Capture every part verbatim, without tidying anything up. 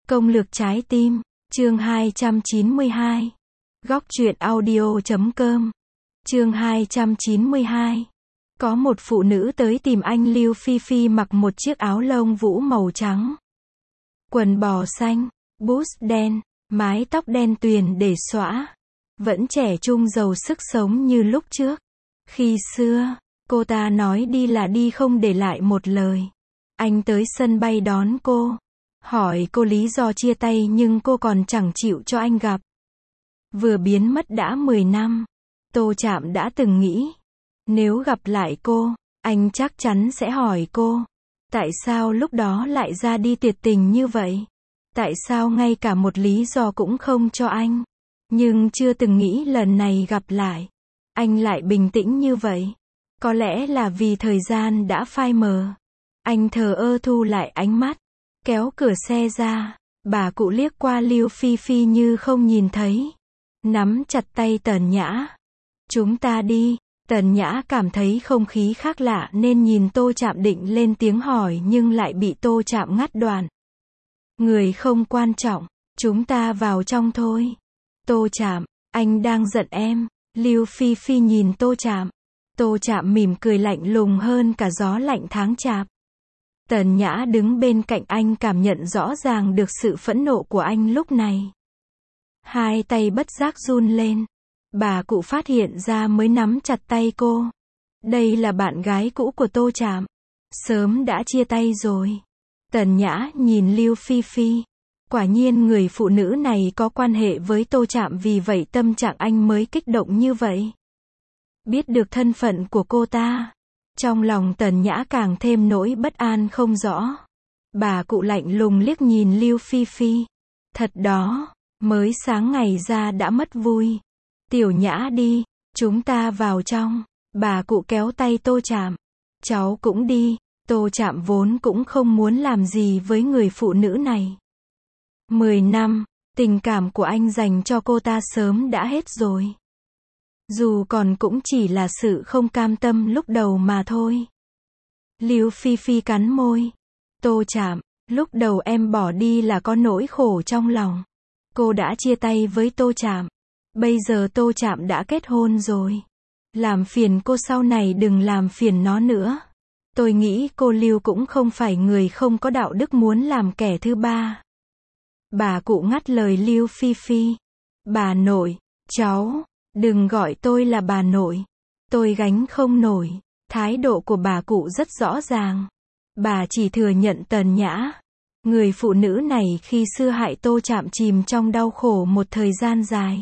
Công lược trái tim, chương hai trăm chín mươi hai. Góc truyện audio chấm com. Chương hai trăm chín mươi hai. Có một phụ nữ tới tìm anh Lưu Phi Phi mặc một chiếc áo lông vũ màu trắng, quần bò xanh, boots đen, mái tóc đen tuyền để xõa. Vẫn trẻ trung giàu sức sống như lúc trước. Khi xưa, cô ta nói đi là đi không để lại một lời. Anh tới sân bay đón cô, hỏi cô lý do chia tay nhưng cô còn chẳng chịu cho anh gặp. Vừa biến mất đã mười năm, Tô Trạm đã từng nghĩ, nếu gặp lại cô, anh chắc chắn sẽ hỏi cô, tại sao lúc đó lại ra đi tuyệt tình như vậy? Tại sao ngay cả một lý do cũng không cho anh? Nhưng chưa từng nghĩ lần này gặp lại, anh lại bình tĩnh như vậy. Có lẽ là vì thời gian đã phai mờ. Anh thờ ơ thu lại ánh mắt, kéo cửa xe ra. Bà cụ liếc qua Lưu Phi Phi như không nhìn thấy, nắm chặt tay Tần Nhã. Chúng ta đi. Tần Nhã cảm thấy không khí khác lạ nên nhìn Tô Trạm định lên tiếng hỏi nhưng lại bị Tô Trạm ngắt đoạn. Người không quan trọng, chúng ta vào trong thôi. Tô Trạm, anh đang giận em. Lưu Phi Phi nhìn Tô Trạm. Tô Trạm mỉm cười lạnh lùng hơn cả gió lạnh tháng chạp. Tần Nhã đứng bên cạnh anh cảm nhận rõ ràng được sự phẫn nộ của anh lúc này. Hai tay bất giác run lên. Bà cụ phát hiện ra mới nắm chặt tay cô. Đây là bạn gái cũ của Tô Trạm. Sớm đã chia tay rồi. Tần Nhã nhìn Lưu Phi Phi. Quả nhiên người phụ nữ này có quan hệ với Tô Trạm, vì vậy tâm trạng anh mới kích động như vậy. Biết được thân phận của cô ta, trong lòng Tần Nhã càng thêm nỗi bất an không rõ. Bà cụ lạnh lùng liếc nhìn Lưu Phi Phi. Thật đó, mới sáng ngày ra đã mất vui. Tiểu Nhã đi, chúng ta vào trong. Bà cụ kéo tay Tô Trạm. Cháu cũng đi. Tô Trạm vốn cũng không muốn làm gì với người phụ nữ này. Mười năm, tình cảm của anh dành cho cô ta sớm đã hết rồi. Dù còn cũng chỉ là sự không cam tâm lúc đầu mà thôi. Lưu Phi Phi cắn môi. Tô Trạm, lúc đầu em bỏ đi là có nỗi khổ trong lòng. Cô đã chia tay với Tô Trạm. Bây giờ Tô Trạm đã kết hôn rồi. Làm phiền cô sau này đừng làm phiền nó nữa. Tôi nghĩ cô Lưu cũng không phải người không có đạo đức muốn làm kẻ thứ ba. Bà cụ ngắt lời Lưu Phi Phi. Bà nội, cháu, đừng gọi tôi là bà nội. Tôi gánh không nổi. Thái độ của bà cụ rất rõ ràng. Bà chỉ thừa nhận Tần Nhã, người phụ nữ này khi xưa hại Tô Trạm chìm trong đau khổ một thời gian dài.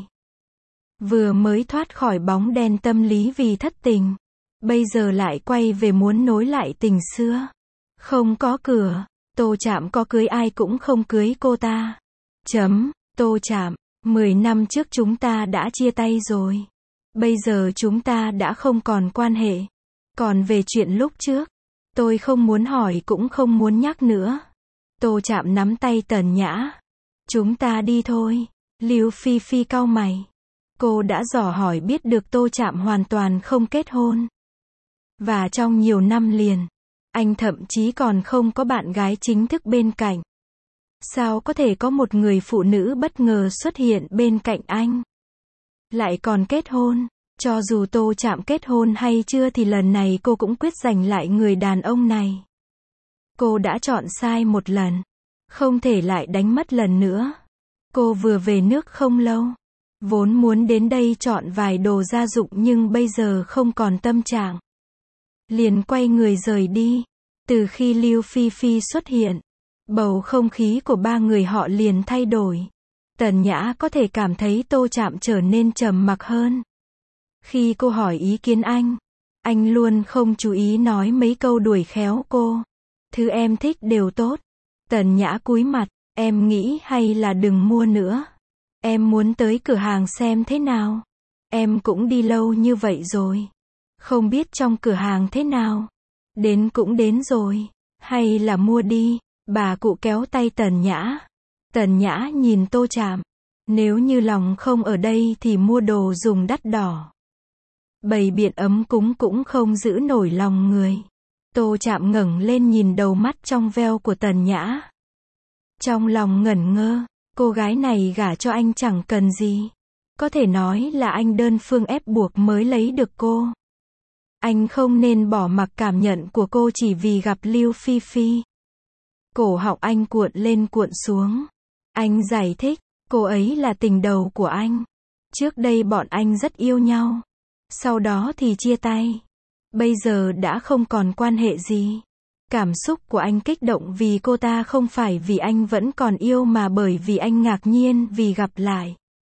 Vừa mới thoát khỏi bóng đen tâm lý vì thất tình, bây giờ lại quay về muốn nối lại tình xưa. Không có cửa, Tô Trạm có cưới ai cũng không cưới cô ta. Chấm, Tô Trạm, mười năm trước chúng ta đã chia tay rồi. Bây giờ chúng ta đã không còn quan hệ. Còn về chuyện lúc trước, tôi không muốn hỏi cũng không muốn nhắc nữa. Tô Trạm nắm tay Tần Nhã. Chúng ta đi thôi. Lưu Phi Phi cau mày. Cô đã dò hỏi biết được Tô Trạm hoàn toàn không kết hôn. Và trong nhiều năm liền, anh thậm chí còn không có bạn gái chính thức bên cạnh. Sao có thể có một người phụ nữ bất ngờ xuất hiện bên cạnh anh? Lại còn kết hôn. Cho dù Tô Trạm kết hôn hay chưa thì lần này cô cũng quyết giành lại người đàn ông này. Cô đã chọn sai một lần, không thể lại đánh mất lần nữa. Cô vừa về nước không lâu, vốn muốn đến đây chọn vài đồ gia dụng nhưng bây giờ không còn tâm trạng. Liền quay người rời đi. Từ khi Lưu Phi Phi xuất hiện, bầu không khí của ba người họ liền thay đổi. Tần Nhã có thể cảm thấy Tô Trạm trở nên trầm mặc hơn. Khi cô hỏi ý kiến anh, anh luôn không chú ý nói mấy câu đuổi khéo cô. Thứ em thích đều tốt. Tần Nhã cúi mặt. Em nghĩ hay là đừng mua nữa. Em muốn tới cửa hàng xem thế nào. Em cũng đi lâu như vậy rồi. Không biết trong cửa hàng thế nào. Đến cũng đến rồi. Hay là mua đi. Bà cụ kéo tay Tần Nhã. Tần Nhã nhìn Tô Trạm. Nếu như lòng không ở đây thì mua đồ dùng đắt đỏ. Bày biện ấm cúng cũng không giữ nổi lòng người. Tô Trạm ngẩng lên nhìn đầu mắt trong veo của Tần Nhã. Trong lòng ngẩn ngơ, cô gái này gả cho anh chẳng cần gì. Có thể nói là anh đơn phương ép buộc mới lấy được cô. Anh không nên bỏ mặc cảm nhận của cô chỉ vì gặp Lưu Phi Phi. Cổ họng anh cuộn lên cuộn xuống. Anh giải thích, cô ấy là tình đầu của anh. Trước đây bọn anh rất yêu nhau. Sau đó thì chia tay. Bây giờ đã không còn quan hệ gì. Cảm xúc của anh kích động vì cô ta không phải vì anh vẫn còn yêu mà bởi vì anh ngạc nhiên vì gặp lại.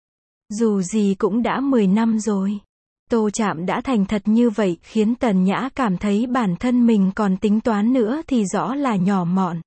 Dù gì cũng đã mười năm rồi. Tô Trạm đã thành thật như vậy khiến Tần Nhã cảm thấy bản thân mình còn tính toán nữa thì rõ là nhỏ mọn.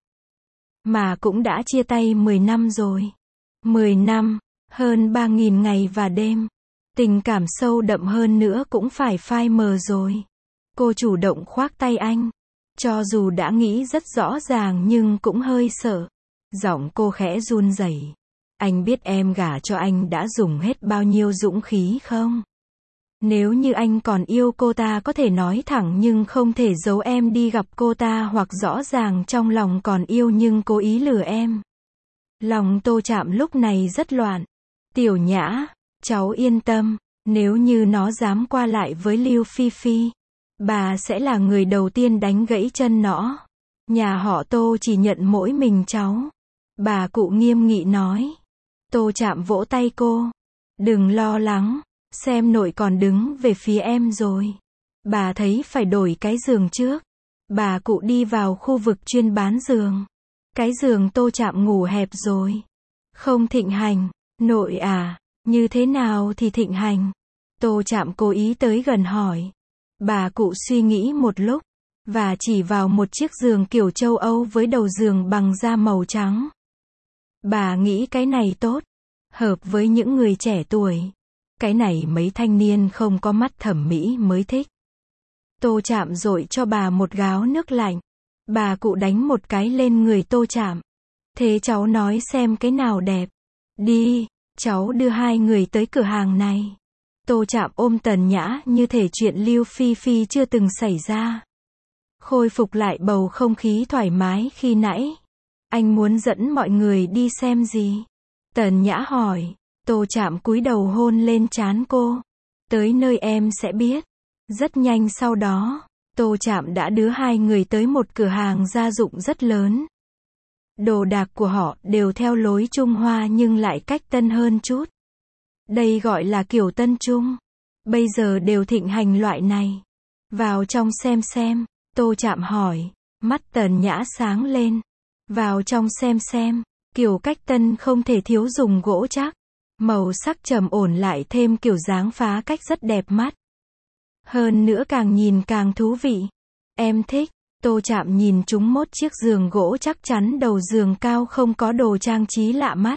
Mà cũng đã chia tay mười năm rồi. mười năm, hơn ba nghìn ngày và đêm. Tình cảm sâu đậm hơn nữa cũng phải phai mờ rồi. Cô chủ động khoác tay anh. Cho dù đã nghĩ rất rõ ràng nhưng cũng hơi sợ. Giọng cô khẽ run rẩy. Anh biết em gả cho anh đã dùng hết bao nhiêu dũng khí không? Nếu như anh còn yêu cô ta có thể nói thẳng nhưng không thể giấu em đi gặp cô ta hoặc rõ ràng trong lòng còn yêu nhưng cố ý lừa em. Lòng Tô Trạm lúc này rất loạn. Tiểu Nhã, cháu yên tâm, nếu như nó dám qua lại với Lưu Phi Phi, bà sẽ là người đầu tiên đánh gãy chân nó. Nhà họ Tô chỉ nhận mỗi mình cháu. Bà cụ nghiêm nghị nói. Tô Trạm vỗ tay cô. Đừng lo lắng, xem nội còn đứng về phía em rồi. Bà thấy phải đổi cái giường trước. Bà cụ đi vào khu vực chuyên bán giường. Cái giường Tô Trạm ngủ hẹp rồi. Không thịnh hành, nội à, như thế nào thì thịnh hành? Tô Trạm cố ý tới gần hỏi. Bà cụ suy nghĩ một lúc, và chỉ vào một chiếc giường kiểu châu Âu với đầu giường bằng da màu trắng. Bà nghĩ cái này tốt, hợp với những người trẻ tuổi. Cái này mấy thanh niên không có mắt thẩm mỹ mới thích. Tô Trạm dội cho bà một gáo nước lạnh. Bà cụ đánh một cái lên người Tô Trạm. Thế cháu nói xem cái nào đẹp. Đi, cháu đưa hai người tới cửa hàng này. Tô Trạm ôm Tần Nhã như thể chuyện Lưu Phi Phi chưa từng xảy ra. Khôi phục lại bầu không khí thoải mái khi nãy. Anh muốn dẫn mọi người đi xem gì? Tần Nhã hỏi. Tô Trạm cúi đầu hôn lên trán cô. Tới nơi em sẽ biết. Rất nhanh sau đó, Tô Trạm đã đưa hai người tới một cửa hàng gia dụng rất lớn. Đồ đạc của họ đều theo lối Trung Hoa nhưng lại cách tân hơn chút. Đây gọi là kiểu tân trung. Bây giờ đều thịnh hành loại này. Vào trong xem xem. Tô Trạm hỏi. Mắt Tần Nhã sáng lên. Vào trong xem xem. Kiểu cách tân không thể thiếu dùng gỗ chắc. Màu sắc trầm ổn lại thêm kiểu dáng phá cách rất đẹp mắt. Hơn nữa càng nhìn càng thú vị. Em thích. Tô Trạm nhìn chúng một chiếc giường gỗ chắc chắn đầu giường cao không có đồ trang trí lạ mắt.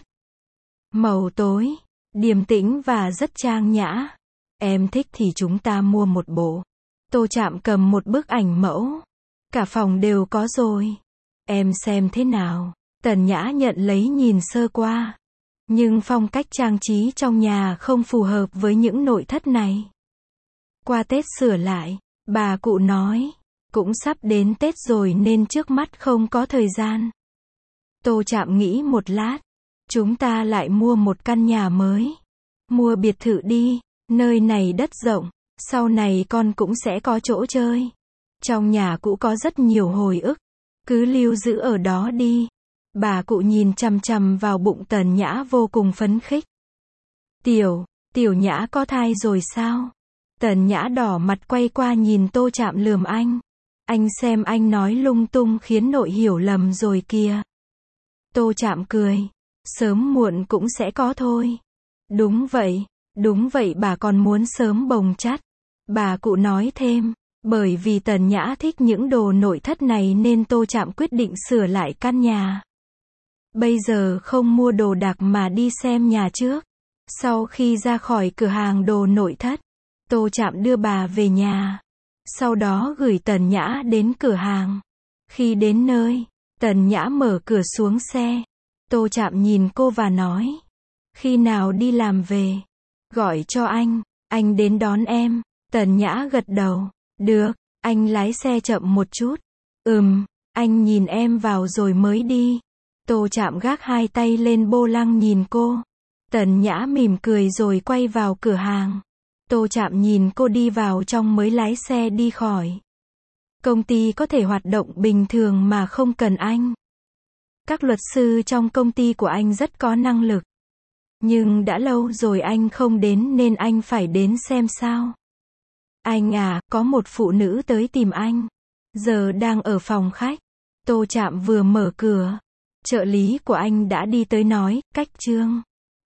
Màu tối, điềm tĩnh và rất trang nhã. Em thích thì chúng ta mua một bộ. Tô Trạm cầm một bức ảnh mẫu. Cả phòng đều có rồi. Em xem thế nào? Tần Nhã nhận lấy nhìn sơ qua. Nhưng phong cách trang trí trong nhà không phù hợp với những nội thất này. Qua Tết sửa lại, bà cụ nói. Cũng sắp đến Tết rồi nên trước mắt không có thời gian. Tô Trạm nghĩ một lát. Chúng ta lại mua một căn nhà mới. Mua biệt thự đi. Nơi này đất rộng. Sau này con cũng sẽ có chỗ chơi. Trong nhà cũ có rất nhiều hồi ức. Cứ lưu giữ ở đó đi. Bà cụ nhìn chằm chằm vào bụng Tần Nhã vô cùng phấn khích. Tiểu, Tiểu Nhã có thai rồi sao? Tần Nhã đỏ mặt quay qua nhìn Tô Trạm lườm anh. Anh xem anh nói lung tung khiến nội hiểu lầm rồi kìa. Tô Trạm cười. Sớm muộn cũng sẽ có thôi. Đúng vậy, đúng vậy bà còn muốn sớm bồng chắt. Bà cụ nói thêm. Bởi vì Tần Nhã thích những đồ nội thất này nên Tô Trạm quyết định sửa lại căn nhà. Bây giờ không mua đồ đạc mà đi xem nhà trước. Sau khi ra khỏi cửa hàng đồ nội thất, Tô Trạm đưa bà về nhà. Sau đó gửi Tần Nhã đến cửa hàng. Khi đến nơi, Tần Nhã mở cửa xuống xe. Tô Trạm nhìn cô và nói. Khi nào đi làm về, gọi cho anh, anh đến đón em. Tần Nhã gật đầu. Được, anh lái xe chậm một chút. Ừm, anh nhìn em vào rồi mới đi. Tô Trạm gác hai tay lên vô lăng nhìn cô. Tần Nhã mỉm cười rồi quay vào cửa hàng. Tô Trạm nhìn cô đi vào trong mới lái xe đi khỏi. Công ty có thể hoạt động bình thường mà không cần anh. Các luật sư trong công ty của anh rất có năng lực. Nhưng đã lâu rồi anh không đến nên anh phải đến xem sao. Anh à, có một phụ nữ tới tìm anh. Giờ đang ở phòng khách. Tô Trạm vừa mở cửa. Trợ lý của anh đã đi tới nói, cách Trương.